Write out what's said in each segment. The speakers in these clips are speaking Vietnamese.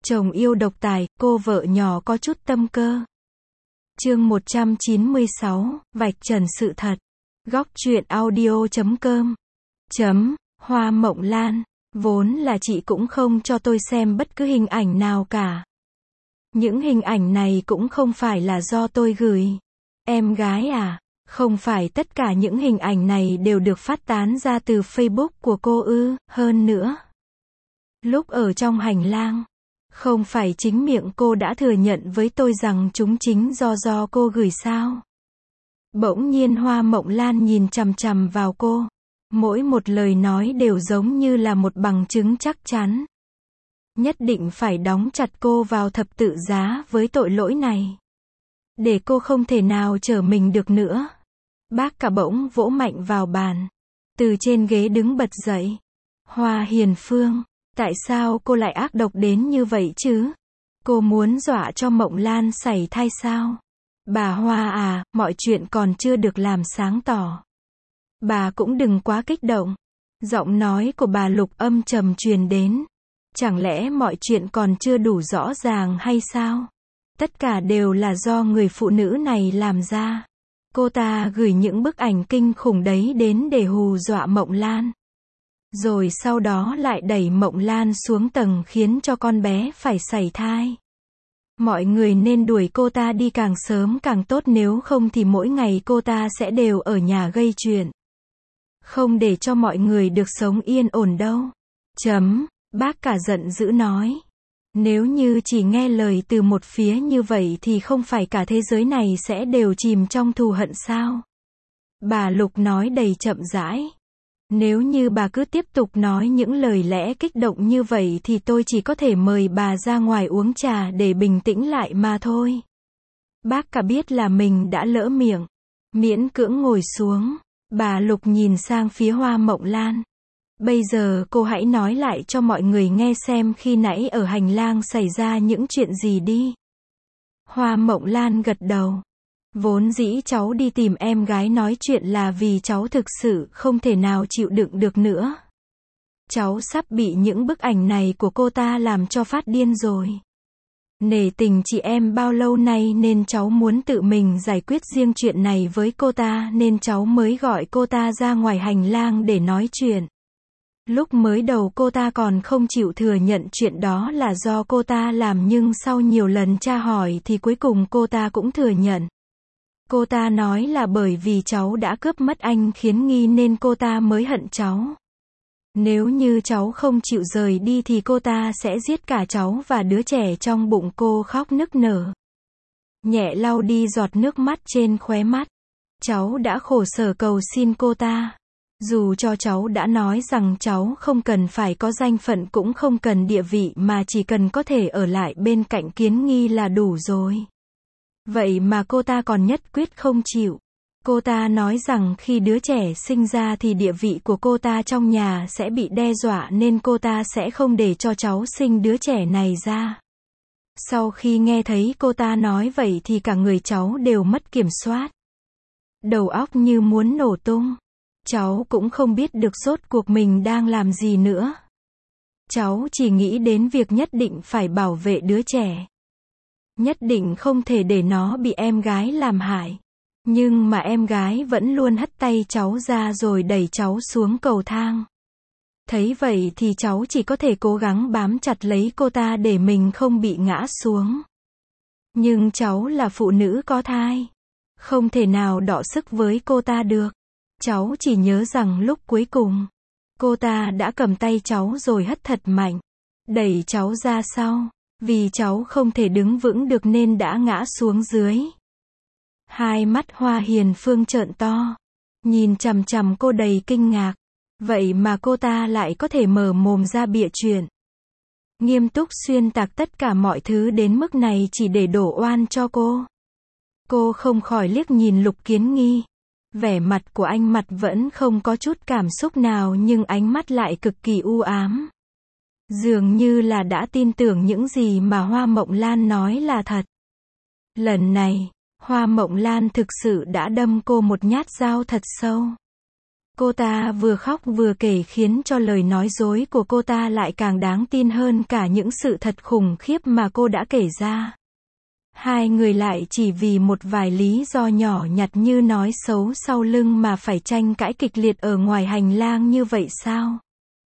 Chồng yêu độc tài, cô vợ nhỏ có chút tâm cơ. Chương 196, vạch trần sự thật. Góc truyện audio.com. Hoa Mộng Lan, vốn là chị cũng không cho tôi xem bất cứ hình ảnh nào cả. Những hình ảnh này cũng không phải là do tôi gửi. Em gái à, không phải tất cả những hình ảnh này đều được phát tán ra từ Facebook của cô ư? Hơn nữa, lúc ở trong hành lang, không phải chính miệng cô đã thừa nhận với tôi rằng chúng chính do cô gửi sao? Bỗng nhiên Hoa Mộng Lan nhìn chằm chằm vào cô. Mỗi một lời nói đều giống như là một bằng chứng chắc chắn. Nhất định phải đóng chặt cô vào thập tự giá với tội lỗi này, để cô không thể nào trở mình được nữa. Bác cả bỗng vỗ mạnh vào bàn, từ trên ghế đứng bật dậy. Hoa Hiền Phương, tại sao cô lại ác độc đến như vậy chứ? Cô muốn dọa cho Mộng Lan sảy thai sao? Bà Hoa à, mọi chuyện còn chưa được làm sáng tỏ. Bà cũng đừng quá kích động. Giọng nói của bà Lục âm trầm truyền đến. Chẳng lẽ mọi chuyện còn chưa đủ rõ ràng hay sao? Tất cả đều là do người phụ nữ này làm ra. Cô ta gửi những bức ảnh kinh khủng đấy đến để hù dọa Mộng Lan. Rồi sau đó lại đẩy Mộng Lan xuống tầng khiến cho con bé phải sảy thai. Mọi người nên đuổi cô ta đi càng sớm càng tốt, nếu không thì mỗi ngày cô ta sẽ đều ở nhà gây chuyện. Không để cho mọi người được sống yên ổn đâu. Bác cả giận dữ nói. Nếu như chỉ nghe lời từ một phía như vậy thì không phải cả thế giới này sẽ đều chìm trong thù hận sao? Bà Lục nói đầy chậm rãi. Nếu như bà cứ tiếp tục nói những lời lẽ kích động như vậy thì tôi chỉ có thể mời bà ra ngoài uống trà để bình tĩnh lại mà thôi. Bác cả biết là mình đã lỡ miệng, miễn cưỡng ngồi xuống. Bà Lục nhìn sang phía Hoa Mộng Lan. Bây giờ cô hãy nói lại cho mọi người nghe xem khi nãy ở hành lang xảy ra những chuyện gì đi. Hoa Mộng Lan gật đầu. Vốn dĩ cháu đi tìm em gái nói chuyện là vì cháu thực sự không thể nào chịu đựng được nữa. Cháu sắp bị những bức ảnh này của cô ta làm cho phát điên rồi. Nể tình chị em bao lâu nay nên cháu muốn tự mình giải quyết riêng chuyện này với cô ta, nên cháu mới gọi cô ta ra ngoài hành lang để nói chuyện. Lúc mới đầu cô ta còn không chịu thừa nhận chuyện đó là do cô ta làm, nhưng sau nhiều lần tra hỏi thì cuối cùng cô ta cũng thừa nhận. Cô ta nói là bởi vì cháu đã cướp mất anh khiến nghi nên cô ta mới hận cháu. Nếu như cháu không chịu rời đi thì cô ta sẽ giết cả cháu và đứa trẻ trong bụng. Cô khóc nức nở, nhẹ lau đi giọt nước mắt trên khóe mắt. Cháu đã khổ sở cầu xin cô ta. Dù cho cháu đã nói rằng cháu không cần phải có danh phận cũng không cần địa vị mà chỉ cần có thể ở lại bên cạnh Kiến Nghi là đủ rồi. Vậy mà cô ta còn nhất quyết không chịu. Cô ta nói rằng khi đứa trẻ sinh ra thì địa vị của cô ta trong nhà sẽ bị đe dọa nên cô ta sẽ không để cho cháu sinh đứa trẻ này ra. Sau khi nghe thấy cô ta nói vậy thì cả người cháu đều mất kiểm soát. Đầu óc như muốn nổ tung. Cháu cũng không biết được rốt cuộc mình đang làm gì nữa. Cháu chỉ nghĩ đến việc nhất định phải bảo vệ đứa trẻ. Nhất định không thể để nó bị em gái làm hại. Nhưng mà em gái vẫn luôn hất tay cháu ra rồi đẩy cháu xuống cầu thang. Thấy vậy thì cháu chỉ có thể cố gắng bám chặt lấy cô ta để mình không bị ngã xuống. Nhưng cháu là phụ nữ có thai, không thể nào đọ sức với cô ta được. Cháu chỉ nhớ rằng lúc cuối cùng, cô ta đã cầm tay cháu rồi hất thật mạnh, đẩy cháu ra sau. Vì cháu không thể đứng vững được nên đã ngã xuống dưới. Hai mắt Hoa Hiền Phương trợn to, nhìn chằm chằm cô đầy kinh ngạc. Vậy mà cô ta lại có thể mở mồm ra bịa chuyện, nghiêm túc xuyên tạc tất cả mọi thứ đến mức này chỉ để đổ oan cho cô. Cô không khỏi liếc nhìn Lục Kiến Nghi. Vẻ mặt của anh mặt vẫn không có chút cảm xúc nào nhưng ánh mắt lại cực kỳ u ám. Dường như là đã tin tưởng những gì mà Hoa Mộng Lan nói là thật. Lần này, Hoa Mộng Lan thực sự đã đâm cô một nhát dao thật sâu. Cô ta vừa khóc vừa kể khiến cho lời nói dối của cô ta lại càng đáng tin hơn cả những sự thật khủng khiếp mà cô đã kể ra. Hai người lại chỉ vì một vài lý do nhỏ nhặt như nói xấu sau lưng mà phải tranh cãi kịch liệt ở ngoài hành lang như vậy sao?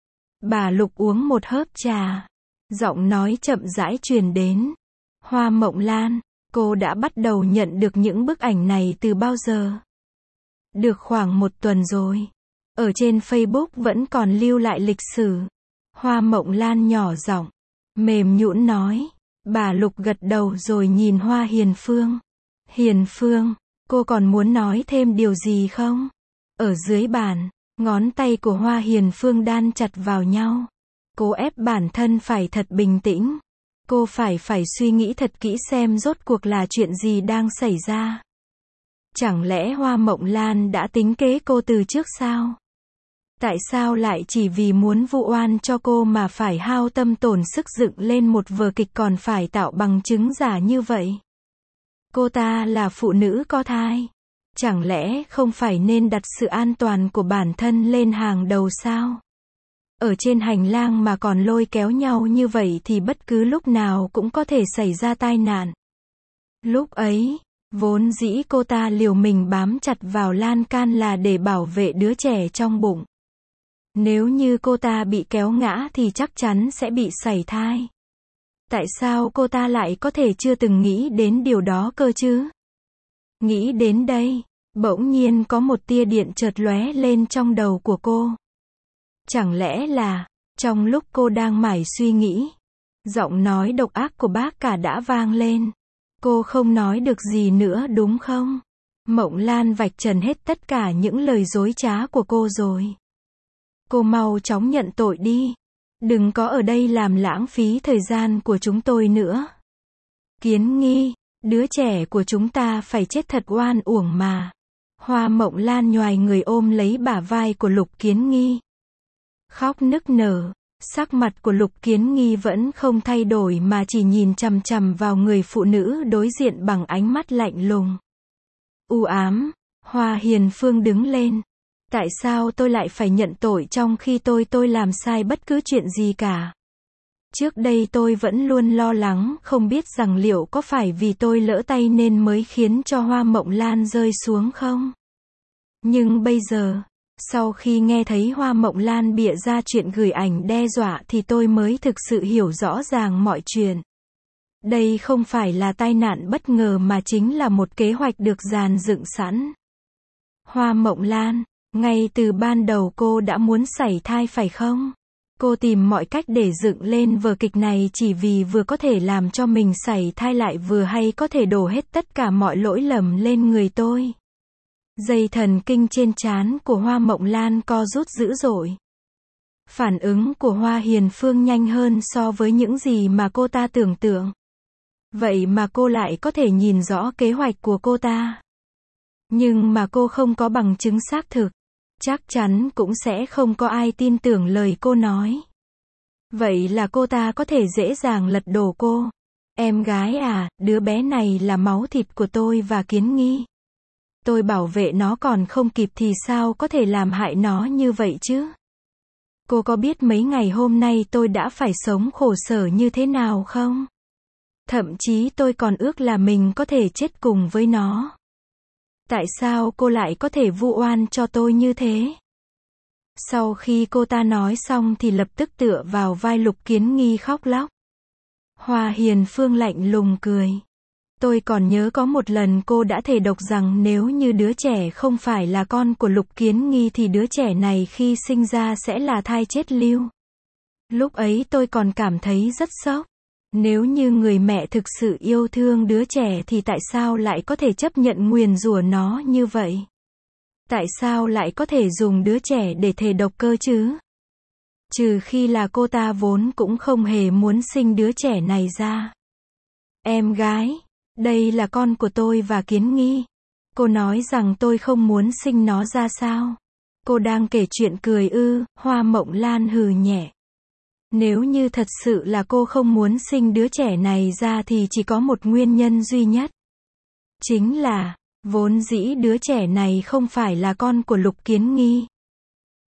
Bà Lục uống một hớp trà. Giọng nói chậm rãi truyền đến. Hoa Mộng Lan, cô đã bắt đầu nhận được những bức ảnh này từ bao giờ? Được khoảng 1 tuần rồi. Ở trên Facebook vẫn còn lưu lại lịch sử. Hoa Mộng Lan nhỏ giọng, mềm nhũn nói. Bà Lục gật đầu rồi nhìn Hoa Hiền Phương. Hiền Phương, cô còn muốn nói thêm điều gì không? Ở dưới bàn, ngón tay của Hoa Hiền Phương đan chặt vào nhau. Cô ép bản thân phải thật bình tĩnh. Cô phải suy nghĩ thật kỹ xem rốt cuộc là chuyện gì đang xảy ra. Chẳng lẽ Hoa Mộng Lan đã tính kế cô từ trước sao? Tại sao lại chỉ vì muốn vu oan cho cô mà phải hao tâm tổn sức dựng lên một vở kịch còn phải tạo bằng chứng giả như vậy? Cô ta là phụ nữ có thai. Chẳng lẽ không phải nên đặt sự an toàn của bản thân lên hàng đầu sao? Ở trên hành lang mà còn lôi kéo nhau như vậy thì bất cứ lúc nào cũng có thể xảy ra tai nạn. Lúc ấy, vốn dĩ cô ta liều mình bám chặt vào lan can là để bảo vệ đứa trẻ trong bụng. Nếu như cô ta bị kéo ngã thì chắc chắn sẽ bị sảy thai. Tại sao cô ta lại có thể chưa từng nghĩ đến điều đó cơ chứ? Nghĩ đến đây, bỗng nhiên có một tia điện chợt lóe lên trong đầu của cô. Chẳng lẽ là, trong lúc cô đang mải suy nghĩ, giọng nói độc ác của bác cả đã vang lên. Cô không nói được gì nữa đúng không? Mộng Lan vạch trần hết tất cả những lời dối trá của cô rồi. Cô mau chóng nhận tội đi. Đừng có ở đây làm lãng phí thời gian của chúng tôi nữa. Kiến Nghi, đứa trẻ của chúng ta phải chết thật oan uổng mà. Hoa Mộng Lan nhoài người ôm lấy bả vai của Lục Kiến Nghi. Khóc nức nở, sắc mặt của Lục Kiến Nghi vẫn không thay đổi mà chỉ nhìn chằm chằm vào người phụ nữ đối diện bằng ánh mắt lạnh lùng. U ám, Hoa Hiền Phương đứng lên. Tại sao tôi lại phải nhận tội trong khi tôi làm sai bất cứ chuyện gì cả? Trước đây tôi vẫn luôn lo lắng, không biết rằng liệu có phải vì tôi lỡ tay nên mới khiến cho Hoa Mộng Lan rơi xuống không? Nhưng bây giờ, sau khi nghe thấy Hoa Mộng Lan bịa ra chuyện gửi ảnh đe dọa thì tôi mới thực sự hiểu rõ ràng mọi chuyện. Đây không phải là tai nạn bất ngờ mà chính là một kế hoạch được dàn dựng sẵn. Hoa Mộng Lan, ngay từ ban đầu cô đã muốn sảy thai phải không? Cô tìm mọi cách để dựng lên vở kịch này chỉ vì vừa có thể làm cho mình sảy thai lại vừa hay có thể đổ hết tất cả mọi lỗi lầm lên người tôi. Dây thần kinh trên trán của Hoa Mộng Lan co rút dữ dội. Phản ứng của Hoa Hiền Phương nhanh hơn so với những gì mà cô ta tưởng tượng. Vậy mà cô lại có thể nhìn rõ kế hoạch của cô ta. Nhưng mà cô không có bằng chứng xác thực. Chắc chắn cũng sẽ không có ai tin tưởng lời cô nói. Vậy là cô ta có thể dễ dàng lật đổ cô. Em gái à, đứa bé này là máu thịt của tôi và Kiến Nghi. Tôi bảo vệ nó còn không kịp thì sao có thể làm hại nó như vậy chứ? Cô có biết mấy ngày hôm nay tôi đã phải sống khổ sở như thế nào không? Thậm chí tôi còn ước là mình có thể chết cùng với nó. Tại sao cô lại có thể vu oan cho tôi như thế? Sau khi cô ta nói xong thì lập tức tựa vào vai Lục Kiến Nghi khóc lóc. Hoa Hiền Phương lạnh lùng cười. Tôi còn nhớ có một lần cô đã thề độc rằng nếu như đứa trẻ không phải là con của Lục Kiến Nghi thì đứa trẻ này khi sinh ra sẽ là thai chết lưu. Lúc ấy tôi còn cảm thấy rất sốc. Nếu như người mẹ thực sự yêu thương đứa trẻ thì tại sao lại có thể chấp nhận nguyền rủa nó như vậy? Tại sao lại có thể dùng đứa trẻ để thề độc cơ chứ? Trừ khi là cô ta vốn cũng không hề muốn sinh đứa trẻ này ra. Em gái, đây là con của tôi và Kiến Nghi. Cô nói rằng tôi không muốn sinh nó ra sao? Cô đang kể chuyện cười ư? Hoa Mộng Lan hừ nhẹ. Nếu như thật sự là cô không muốn sinh đứa trẻ này ra thì chỉ có một nguyên nhân duy nhất. Chính là, vốn dĩ đứa trẻ này không phải là con của Lục Kiến Nghi.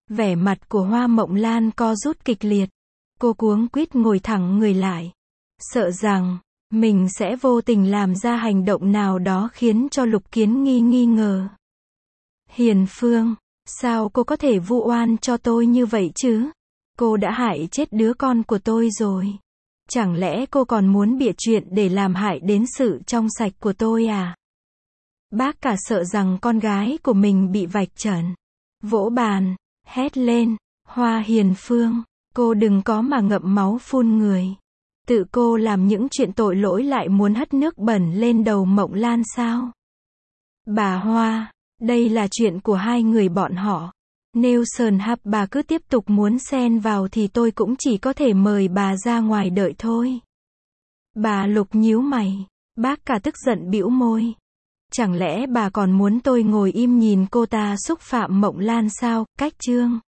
Vẻ mặt của Hoa Mộng Lan co rút kịch liệt. Cô cuống quýt ngồi thẳng người lại. Sợ rằng, mình sẽ vô tình làm ra hành động nào đó khiến cho Lục Kiến Nghi nghi ngờ. Hiền Phương, sao cô có thể vu oan cho tôi như vậy chứ? Cô đã hại chết đứa con của tôi rồi. Chẳng lẽ cô còn muốn bịa chuyện để làm hại đến sự trong sạch của tôi à? Bác cả sợ rằng con gái của mình bị vạch trần. Vỗ bàn, hét lên, Hoa Hiền Phương, cô đừng có mà ngậm máu phun người. Tự cô làm những chuyện tội lỗi lại muốn hất nước bẩn lên đầu Mộng Lan sao? Bà Hoa, đây là chuyện của hai người bọn họ. Nếu Sơn Hạp bà cứ tiếp tục muốn xen vào thì tôi cũng chỉ có thể mời bà ra ngoài đợi thôi. Bà Lục nhíu mày. Bác cả tức giận bĩu môi. Chẳng lẽ bà còn muốn tôi ngồi im nhìn cô ta xúc phạm Mộng Lan sao? Cách chương